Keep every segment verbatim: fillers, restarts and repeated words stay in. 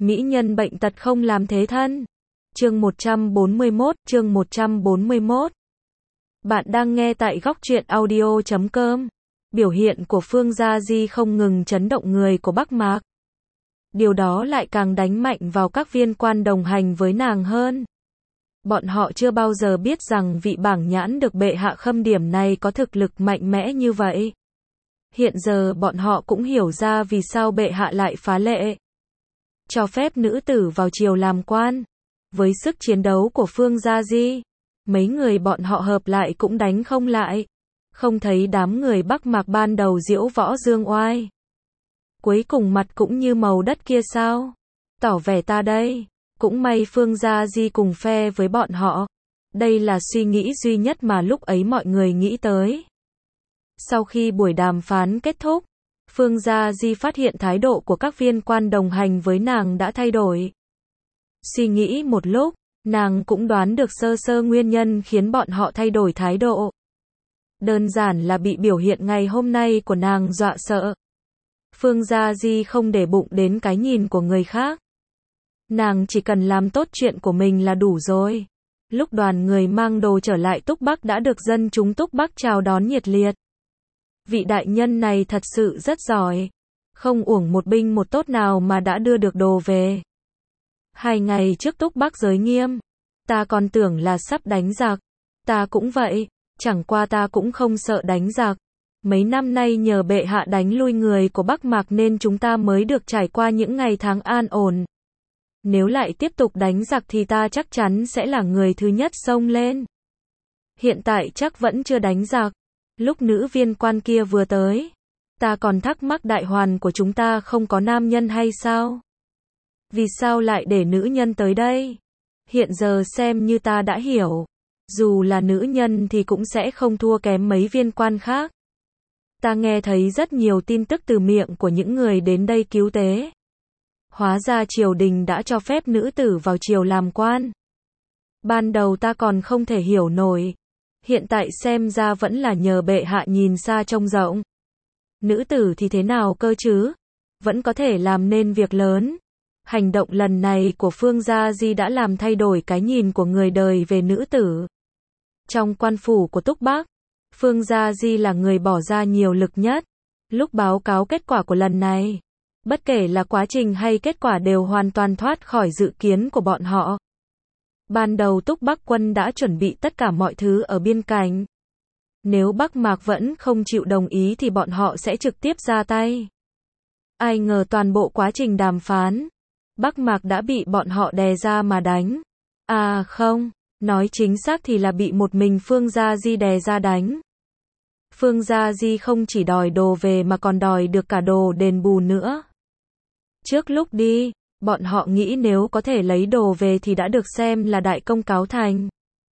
Mỹ nhân bệnh tật không làm thế thân. Chương một trăm bốn mươi mốt, chương một trăm bốn mươi mốt. Bạn đang nghe tại góc truyện audio chấm com. Biểu hiện của Phương Gia Di không ngừng chấn động người của Bắc Mạc. Điều đó lại càng đánh mạnh vào các viên quan đồng hành với nàng hơn. Bọn họ chưa bao giờ biết rằng vị bảng nhãn được bệ hạ khâm điểm này có thực lực mạnh mẽ như vậy. Hiện giờ bọn họ cũng hiểu ra vì sao bệ hạ lại phá lệ cho phép nữ tử vào triều làm quan. Với sức chiến đấu của Phương Gia Di, mấy người bọn họ hợp lại cũng đánh không lại. Không thấy đám người Bắc Mạc ban đầu diễu võ dương oai, cuối cùng mặt cũng như màu đất kia sao? Tỏ vẻ ta đây. Cũng may Phương Gia Di cùng phe với bọn họ. Đây là suy nghĩ duy nhất mà lúc ấy mọi người nghĩ tới. Sau khi buổi đàm phán kết thúc, Phương Gia Di phát hiện thái độ của các viên quan đồng hành với nàng đã thay đổi. Suy nghĩ một lúc, nàng cũng đoán được sơ sơ nguyên nhân khiến bọn họ thay đổi thái độ. Đơn giản là bị biểu hiện ngày hôm nay của nàng dọa sợ. Phương Gia Di không để bụng đến cái nhìn của người khác. Nàng chỉ cần làm tốt chuyện của mình là đủ rồi. Lúc đoàn người mang đồ trở lại Túc Bắc đã được dân chúng Túc Bắc chào đón nhiệt liệt. Vị đại nhân này thật sự rất giỏi. Không uổng một binh một tốt nào mà đã đưa được đồ về. Hai ngày trước Túc Bắc giới nghiêm. Ta còn tưởng là sắp đánh giặc. Ta cũng vậy. Chẳng qua ta cũng không sợ đánh giặc. Mấy năm nay nhờ bệ hạ đánh lui người của Bắc Mạc nên chúng ta mới được trải qua những ngày tháng an ổn. Nếu lại tiếp tục đánh giặc thì ta chắc chắn sẽ là người thứ nhất xông lên. Hiện tại chắc vẫn chưa đánh giặc. Lúc nữ viên quan kia vừa tới, ta còn thắc mắc đại hoàn của chúng ta không có nam nhân hay sao? Vì sao lại để nữ nhân tới đây? Hiện giờ xem như ta đã hiểu. Dù là nữ nhân thì cũng sẽ không thua kém mấy viên quan khác. Ta nghe thấy rất nhiều tin tức từ miệng của những người đến đây cứu tế. Hóa ra triều đình đã cho phép nữ tử vào triều làm quan. Ban đầu ta còn không thể hiểu nổi. Hiện tại xem ra vẫn là nhờ bệ hạ nhìn xa trông rộng. Nữ tử thì thế nào cơ chứ? Vẫn có thể làm nên việc lớn. Hành động lần này của Phương Gia Di đã làm thay đổi cái nhìn của người đời về nữ tử. Trong quan phủ của Túc Bắc, Phương Gia Di là người bỏ ra nhiều lực nhất. Lúc báo cáo kết quả của lần này, bất kể là quá trình hay kết quả đều hoàn toàn thoát khỏi dự kiến của bọn họ. Ban đầu Túc Bắc quân đã chuẩn bị tất cả mọi thứ ở biên cảnh. Nếu Bắc Mạc vẫn không chịu đồng ý thì bọn họ sẽ trực tiếp ra tay. Ai ngờ toàn bộ quá trình đàm phán, Bắc Mạc đã bị bọn họ đè ra mà đánh. À không, nói chính xác thì là bị một mình Phương Gia Di đè ra đánh. Phương Gia Di không chỉ đòi đồ về mà còn đòi được cả đồ đền bù nữa. Trước lúc đi, bọn họ nghĩ nếu có thể lấy đồ về thì đã được xem là đại công cáo thành.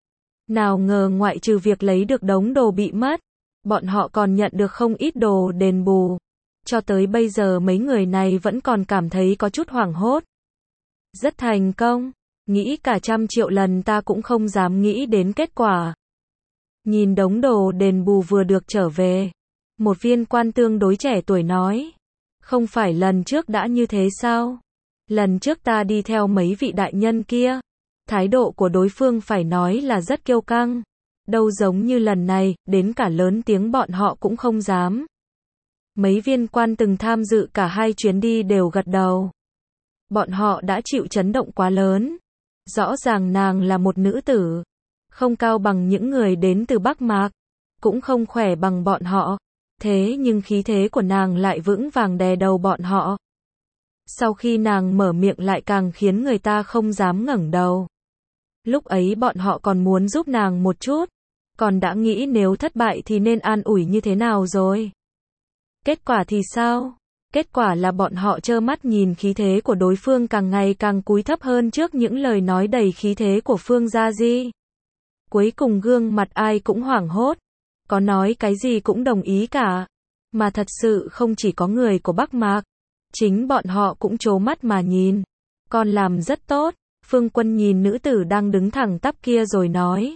Nào ngờ ngoại trừ việc lấy được đống đồ bị mất, bọn họ còn nhận được không ít đồ đền bù. Cho tới bây giờ mấy người này vẫn còn cảm thấy có chút hoảng hốt. Rất thành công, nghĩ cả trăm triệu lần ta cũng không dám nghĩ đến kết quả. Nhìn đống đồ đền bù vừa được trở về, một viên quan tương đối trẻ tuổi nói, không phải lần trước đã như thế sao? Lần trước ta đi theo mấy vị đại nhân kia, thái độ của đối phương phải nói là rất kiêu căng. Đâu giống như lần này, đến cả lớn tiếng bọn họ cũng không dám. Mấy viên quan từng tham dự cả hai chuyến đi đều gật đầu. Bọn họ đã chịu chấn động quá lớn. Rõ ràng nàng là một nữ tử, không cao bằng những người đến từ Bắc Mạc, cũng không khỏe bằng bọn họ. Thế nhưng khí thế của nàng lại vững vàng đè đầu bọn họ. Sau khi nàng mở miệng lại càng khiến người ta không dám ngẩng đầu. Lúc ấy bọn họ còn muốn giúp nàng một chút, còn đã nghĩ nếu thất bại thì nên an ủi như thế nào rồi. Kết quả thì sao? Kết quả là bọn họ trơ mắt nhìn khí thế của đối phương càng ngày càng cúi thấp hơn trước những lời nói đầy khí thế của Phương Gia Di. Cuối cùng gương mặt ai cũng hoảng hốt, có nói cái gì cũng đồng ý cả. Mà thật sự không chỉ có người của Bắc Mạc, chính bọn họ cũng trố mắt mà nhìn. Con làm rất tốt. Phương Quân nhìn nữ tử đang đứng thẳng tắp kia rồi nói.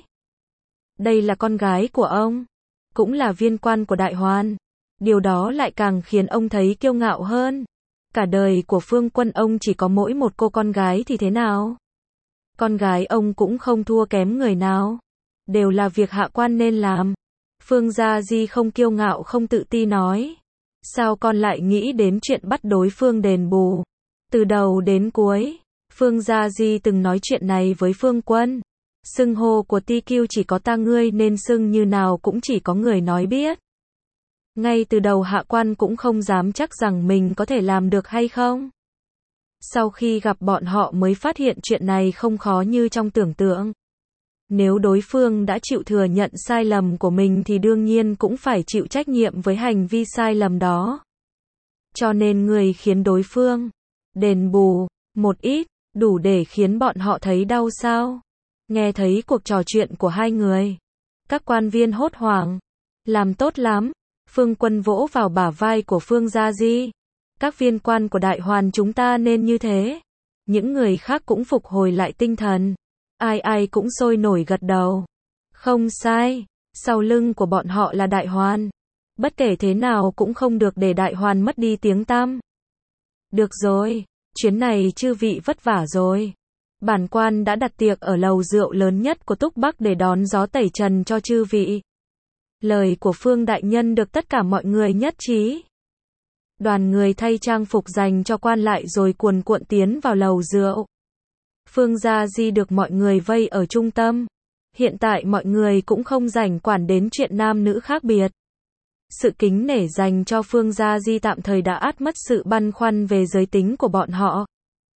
Đây là con gái của ông, cũng là viên quan của Đại Hoàn. Điều đó lại càng khiến ông thấy kiêu ngạo hơn. Cả đời của Phương Quân ông chỉ có mỗi một cô con gái thì thế nào? Con gái ông cũng không thua kém người nào. Đều là việc hạ quan nên làm. Phương Gia Di không kiêu ngạo không tự ti nói. Sao con lại nghĩ đến chuyện bắt đối phương đền bù? Từ đầu đến cuối, Phương Gia Di từng nói chuyện này với Phương Quân. Xưng hô của Ti Kiêu chỉ có ta ngươi nên xưng như nào cũng chỉ có người nói biết. Ngay từ đầu hạ quan cũng không dám chắc rằng mình có thể làm được hay không. Sau khi gặp bọn họ mới phát hiện chuyện này không khó như trong tưởng tượng. Nếu đối phương đã chịu thừa nhận sai lầm của mình thì đương nhiên cũng phải chịu trách nhiệm với hành vi sai lầm đó. Cho nên người khiến đối phương đền bù một ít, đủ để khiến bọn họ thấy đau sao? Nghe thấy cuộc trò chuyện của hai người, các quan viên hốt hoảng. Làm tốt lắm. Phương Quân vỗ vào bả vai của Phương Gia Di. Các viên quan của Đại Hoàn chúng ta nên như thế. Những người khác cũng phục hồi lại tinh thần. Ai ai cũng sôi nổi gật đầu. Không sai. Sau lưng của bọn họ là Đại Hoàn. Bất kể thế nào cũng không được để Đại Hoàn mất đi tiếng tăm. Được rồi. Chuyến này chư vị vất vả rồi. Bản quan đã đặt tiệc ở lầu rượu lớn nhất của Túc Bắc để đón gió tẩy trần cho chư vị. Lời của Phương đại nhân được tất cả mọi người nhất trí. Đoàn người thay trang phục dành cho quan lại rồi cuồn cuộn tiến vào lầu rượu. Phương Gia Di được mọi người vây ở trung tâm. Hiện tại mọi người cũng không rảnh quản đến chuyện nam nữ khác biệt. Sự kính nể dành cho Phương Gia Di tạm thời đã át mất sự băn khoăn về giới tính của bọn họ.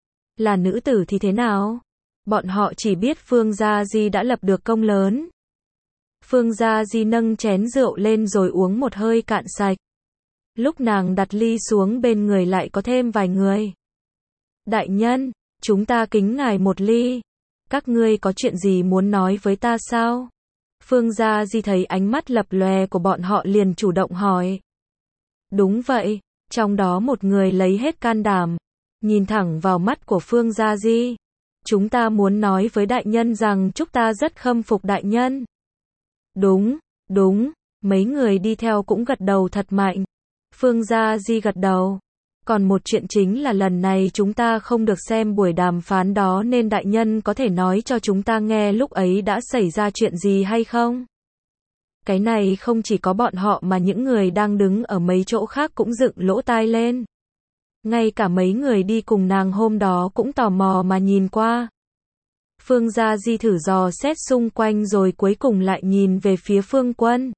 Là nữ tử thì thế nào? Bọn họ chỉ biết Phương Gia Di đã lập được công lớn. Phương Gia Di nâng chén rượu lên rồi uống một hơi cạn sạch. Lúc nàng đặt ly xuống bên người lại có thêm vài người. Đại nhân, chúng ta kính ngài một ly. Các ngươi có chuyện gì muốn nói với ta sao? Phương Gia Di thấy ánh mắt lập lòe của bọn họ liền chủ động hỏi. Đúng vậy, trong đó một người lấy hết can đảm, nhìn thẳng vào mắt của Phương Gia Di. Chúng ta muốn nói với đại nhân rằng chúng ta rất khâm phục đại nhân. Đúng, đúng, mấy người đi theo cũng gật đầu thật mạnh. Phương Gia Di gật đầu. Còn một chuyện chính là lần này chúng ta không được xem buổi đàm phán đó nên đại nhân có thể nói cho chúng ta nghe lúc ấy đã xảy ra chuyện gì hay không? Cái này không chỉ có bọn họ mà những người đang đứng ở mấy chỗ khác cũng dựng lỗ tai lên. Ngay cả mấy người đi cùng nàng hôm đó cũng tò mò mà nhìn qua. Phương Gia Di thử dò xét xung quanh rồi cuối cùng lại nhìn về phía Phương Quân.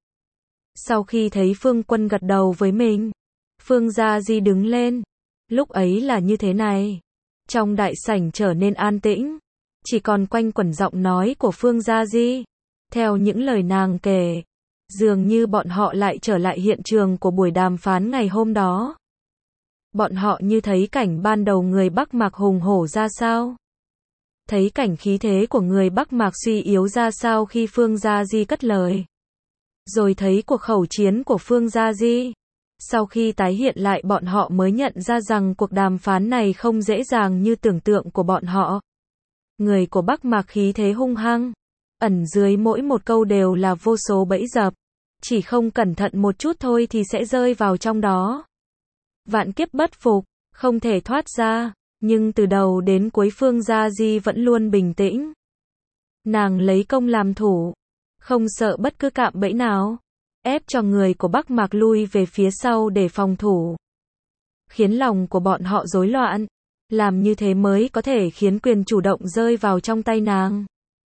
Sau khi thấy Phương Quân gật đầu với mình, Phương Gia Di đứng lên. Lúc ấy là như thế này. Trong đại sảnh trở nên an tĩnh. Chỉ còn quanh quẩn giọng nói của Phương Gia Di. Theo những lời nàng kể, dường như bọn họ lại trở lại hiện trường của buổi đàm phán ngày hôm đó. Bọn họ như thấy cảnh ban đầu người Bắc Mạc hùng hổ ra sao. Thấy cảnh khí thế của người Bắc Mạc suy yếu ra sao khi Phương Gia Di cất lời. Rồi thấy cuộc khẩu chiến của Phương Gia Di. Sau khi tái hiện lại bọn họ mới nhận ra rằng cuộc đàm phán này không dễ dàng như tưởng tượng của bọn họ. Người của Bắc Mạc khí thế hung hăng. Ẩn dưới mỗi một câu đều là vô số bẫy dập. Chỉ không cẩn thận một chút thôi thì sẽ rơi vào trong đó. Vạn kiếp bất phục, không thể thoát ra. Nhưng từ đầu đến cuối Phương Gia Di vẫn luôn bình tĩnh. Nàng lấy công làm thủ. Không sợ bất cứ cạm bẫy nào. Ép cho người của Bắc Mạc lui về phía sau để phòng thủ. Khiến lòng của bọn họ rối loạn. Làm như thế mới có thể khiến quyền chủ động rơi vào trong tay nàng.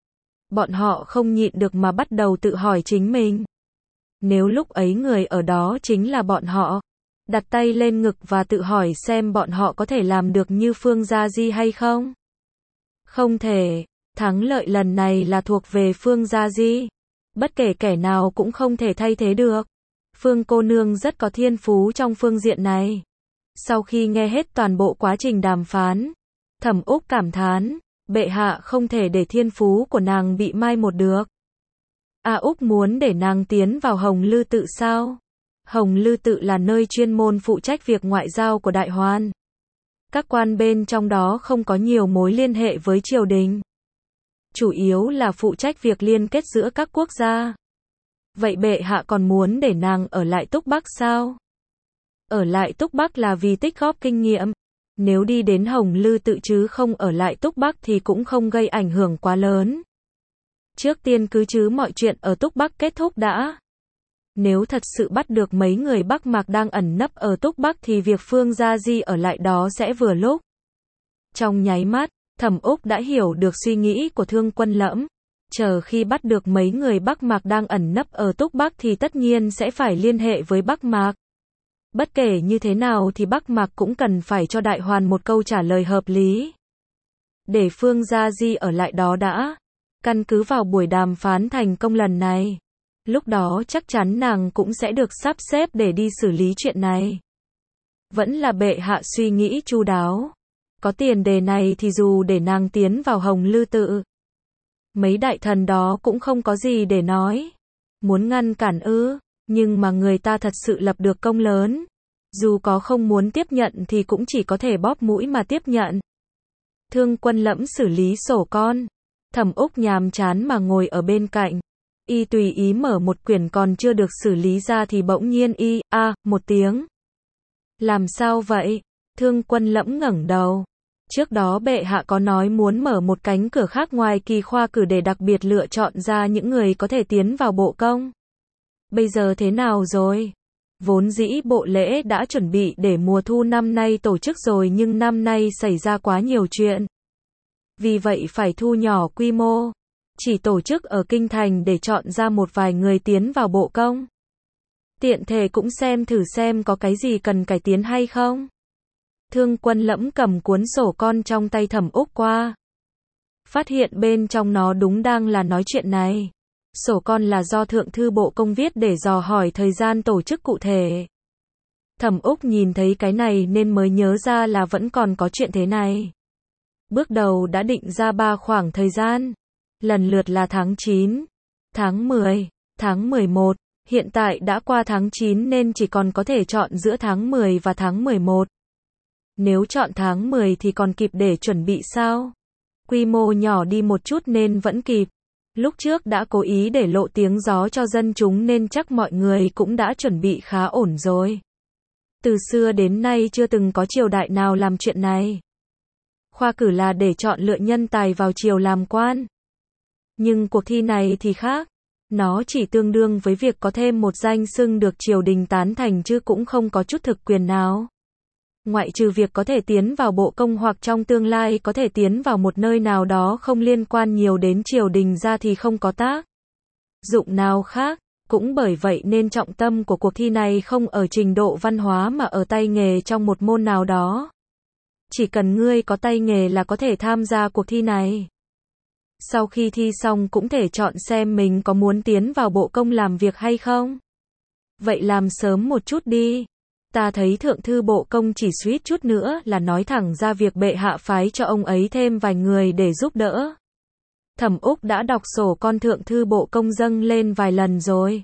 Bọn họ không nhịn được mà bắt đầu tự hỏi chính mình. Nếu lúc ấy người ở đó chính là bọn họ, đặt tay lên ngực và tự hỏi xem bọn họ có thể làm được như Phương Gia Di hay không? Không thể. Thắng lợi lần này là thuộc về Phương Gia Di. Bất kể kẻ nào cũng không thể thay thế được. Phương cô nương rất có thiên phú trong phương diện này. Sau khi nghe hết toàn bộ quá trình đàm phán, Thẩm Úc cảm thán, bệ hạ không thể để thiên phú của nàng bị mai một được. A Úc muốn để nàng tiến vào Hồng Lư Tự sao? Hồng Lư Tự là nơi chuyên môn phụ trách việc ngoại giao của Đại Hoan. Các quan bên trong đó không có nhiều mối liên hệ với triều đình. Chủ yếu là phụ trách việc liên kết giữa các quốc gia. Vậy bệ hạ còn muốn để nàng ở lại Túc Bắc sao? Ở lại Túc Bắc là vì tích góp kinh nghiệm. Nếu đi đến Hồng Lư Tự chứ không ở lại Túc Bắc thì cũng không gây ảnh hưởng quá lớn. Trước tiên cứ chứ mọi chuyện ở Túc Bắc kết thúc đã. Nếu thật sự bắt được mấy người Bắc Mạc đang ẩn nấp ở Túc Bắc thì việc Phương Gia Di ở lại đó sẽ vừa lúc. Trong nháy mắt, Thẩm Úc đã hiểu được suy nghĩ của Thương Quân Lẫm. Chờ khi bắt được mấy người Bắc Mạc đang ẩn nấp ở Túc Bắc thì tất nhiên sẽ phải liên hệ với Bắc Mạc. Bất kể như thế nào thì Bắc Mạc cũng cần phải cho Đại Hoàn một câu trả lời hợp lý. Để Phương Gia Di ở lại đó đã. Căn cứ vào buổi đàm phán thành công lần này. Lúc đó chắc chắn nàng cũng sẽ được sắp xếp để đi xử lý chuyện này. Vẫn là bệ hạ suy nghĩ chu đáo. Có tiền đề này thì dù để nàng tiến vào Hồng Lư Tự, mấy đại thần đó cũng không có gì để nói. Muốn ngăn cản ư, nhưng mà người ta thật sự lập được công lớn. Dù có không muốn tiếp nhận thì cũng chỉ có thể bóp mũi mà tiếp nhận. Thương Quân Lẫm xử lý sổ con. Thẩm Úc nhàm chán mà ngồi ở bên cạnh. Y tùy ý mở một quyển còn chưa được xử lý ra thì bỗng nhiên y, a, à, một tiếng. Làm sao vậy? Thương Quân Lẫm ngẩng đầu. Trước đó bệ hạ có nói muốn mở một cánh cửa khác ngoài kỳ khoa cử để đặc biệt lựa chọn ra những người có thể tiến vào bộ công. Bây giờ thế nào rồi? Vốn dĩ bộ lễ đã chuẩn bị để mùa thu năm nay tổ chức rồi nhưng năm nay xảy ra quá nhiều chuyện. Vì vậy phải thu nhỏ quy mô. Chỉ tổ chức ở kinh thành để chọn ra một vài người tiến vào bộ công. Tiện thể cũng xem thử xem có cái gì cần cải tiến hay không. Thương Quân Lẫm cầm cuốn sổ con trong tay Thẩm Úc qua. Phát hiện bên trong nó đúng đang là nói chuyện này. Sổ con là do Thượng thư Bộ Công viết để dò hỏi thời gian tổ chức cụ thể. Thẩm Úc nhìn thấy cái này nên mới nhớ ra là vẫn còn có chuyện thế này. Bước đầu đã định ra ba khoảng thời gian. Lần lượt là tháng chín, tháng mười, tháng mười một. Hiện tại đã qua tháng chín nên chỉ còn có thể chọn giữa tháng mười và tháng mười một. Nếu chọn tháng mười thì còn kịp để chuẩn bị sao? Quy mô nhỏ đi một chút nên vẫn kịp. Lúc trước đã cố ý để lộ tiếng gió cho dân chúng nên chắc mọi người cũng đã chuẩn bị khá ổn rồi. Từ xưa đến nay chưa từng có triều đại nào làm chuyện này. Khoa cử là để chọn lựa nhân tài vào triều làm quan. Nhưng cuộc thi này thì khác. Nó chỉ tương đương với việc có thêm một danh xưng được triều đình tán thành chứ cũng không có chút thực quyền nào. Ngoại trừ việc có thể tiến vào bộ công hoặc trong tương lai có thể tiến vào một nơi nào đó không liên quan nhiều đến triều đình ra thì không có tác dụng nào khác. Cũng bởi vậy nên trọng tâm của cuộc thi này không ở trình độ văn hóa mà ở tay nghề trong một môn nào đó. Chỉ cần ngươi có tay nghề là có thể tham gia cuộc thi này. Sau khi thi xong cũng thể chọn xem mình có muốn tiến vào bộ công làm việc hay không. Vậy làm sớm một chút đi. Ta thấy Thượng thư Bộ Công chỉ suýt chút nữa là nói thẳng ra việc bệ hạ phái cho ông ấy thêm vài người để giúp đỡ. Thẩm Úc đã đọc sổ con Thượng thư Bộ Công dâng lên vài lần rồi.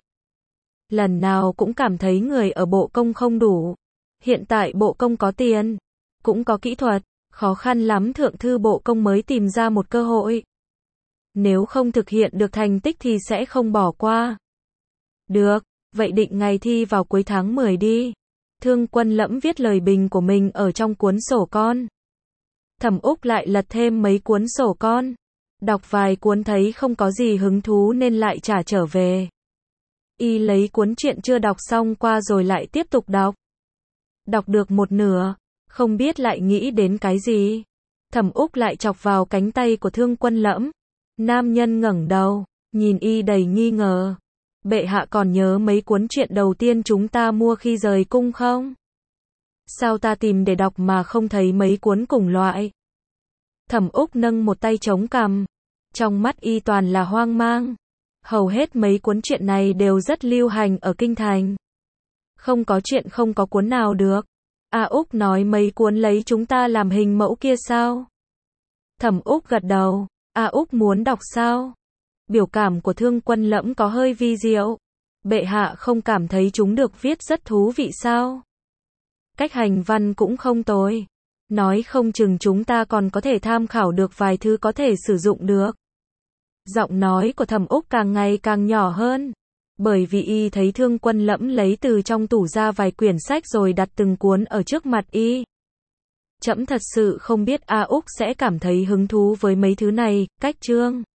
Lần nào cũng cảm thấy người ở Bộ Công không đủ. Hiện tại Bộ Công có tiền, cũng có kỹ thuật, khó khăn lắm Thượng thư Bộ Công mới tìm ra một cơ hội. Nếu không thực hiện được thành tích thì sẽ không bỏ qua. Được, vậy định ngày thi vào cuối tháng mười đi. Thương Quân Lẫm viết lời bình của mình ở trong cuốn sổ con. Thẩm Úc lại lật thêm mấy cuốn sổ con. Đọc vài cuốn thấy không có gì hứng thú nên lại trả trở về. Y lấy cuốn truyện chưa đọc xong qua rồi lại tiếp tục đọc. Đọc được một nửa, không biết lại nghĩ đến cái gì. Thẩm Úc lại chọc vào cánh tay của Thương Quân Lẫm. Nam nhân ngẩng đầu, nhìn y đầy nghi ngờ. Bệ hạ còn nhớ mấy cuốn truyện đầu tiên chúng ta mua khi rời cung không? Sao ta tìm để đọc mà không thấy mấy cuốn cùng loại? Thẩm Úc nâng một tay chống cằm. Trong mắt y toàn là hoang mang. Hầu hết mấy cuốn truyện này đều rất lưu hành ở kinh thành. Không có chuyện không có cuốn nào được. A Úc nói mấy cuốn lấy chúng ta làm hình mẫu kia sao? Thẩm Úc gật đầu. A Úc muốn đọc sao? Biểu cảm của Thương Quân Lẫm có hơi vi diệu. Bệ hạ không cảm thấy chúng được viết rất thú vị sao? Cách hành văn cũng không tồi. Nói không chừng chúng ta còn có thể tham khảo được vài thứ có thể sử dụng được. Giọng nói của Thẩm Úc càng ngày càng nhỏ hơn. Bởi vì y thấy Thương Quân Lẫm lấy từ trong tủ ra vài quyển sách rồi đặt từng cuốn ở trước mặt y. Trẫm thật sự không biết A Úc sẽ cảm thấy hứng thú với mấy thứ này, cách chương.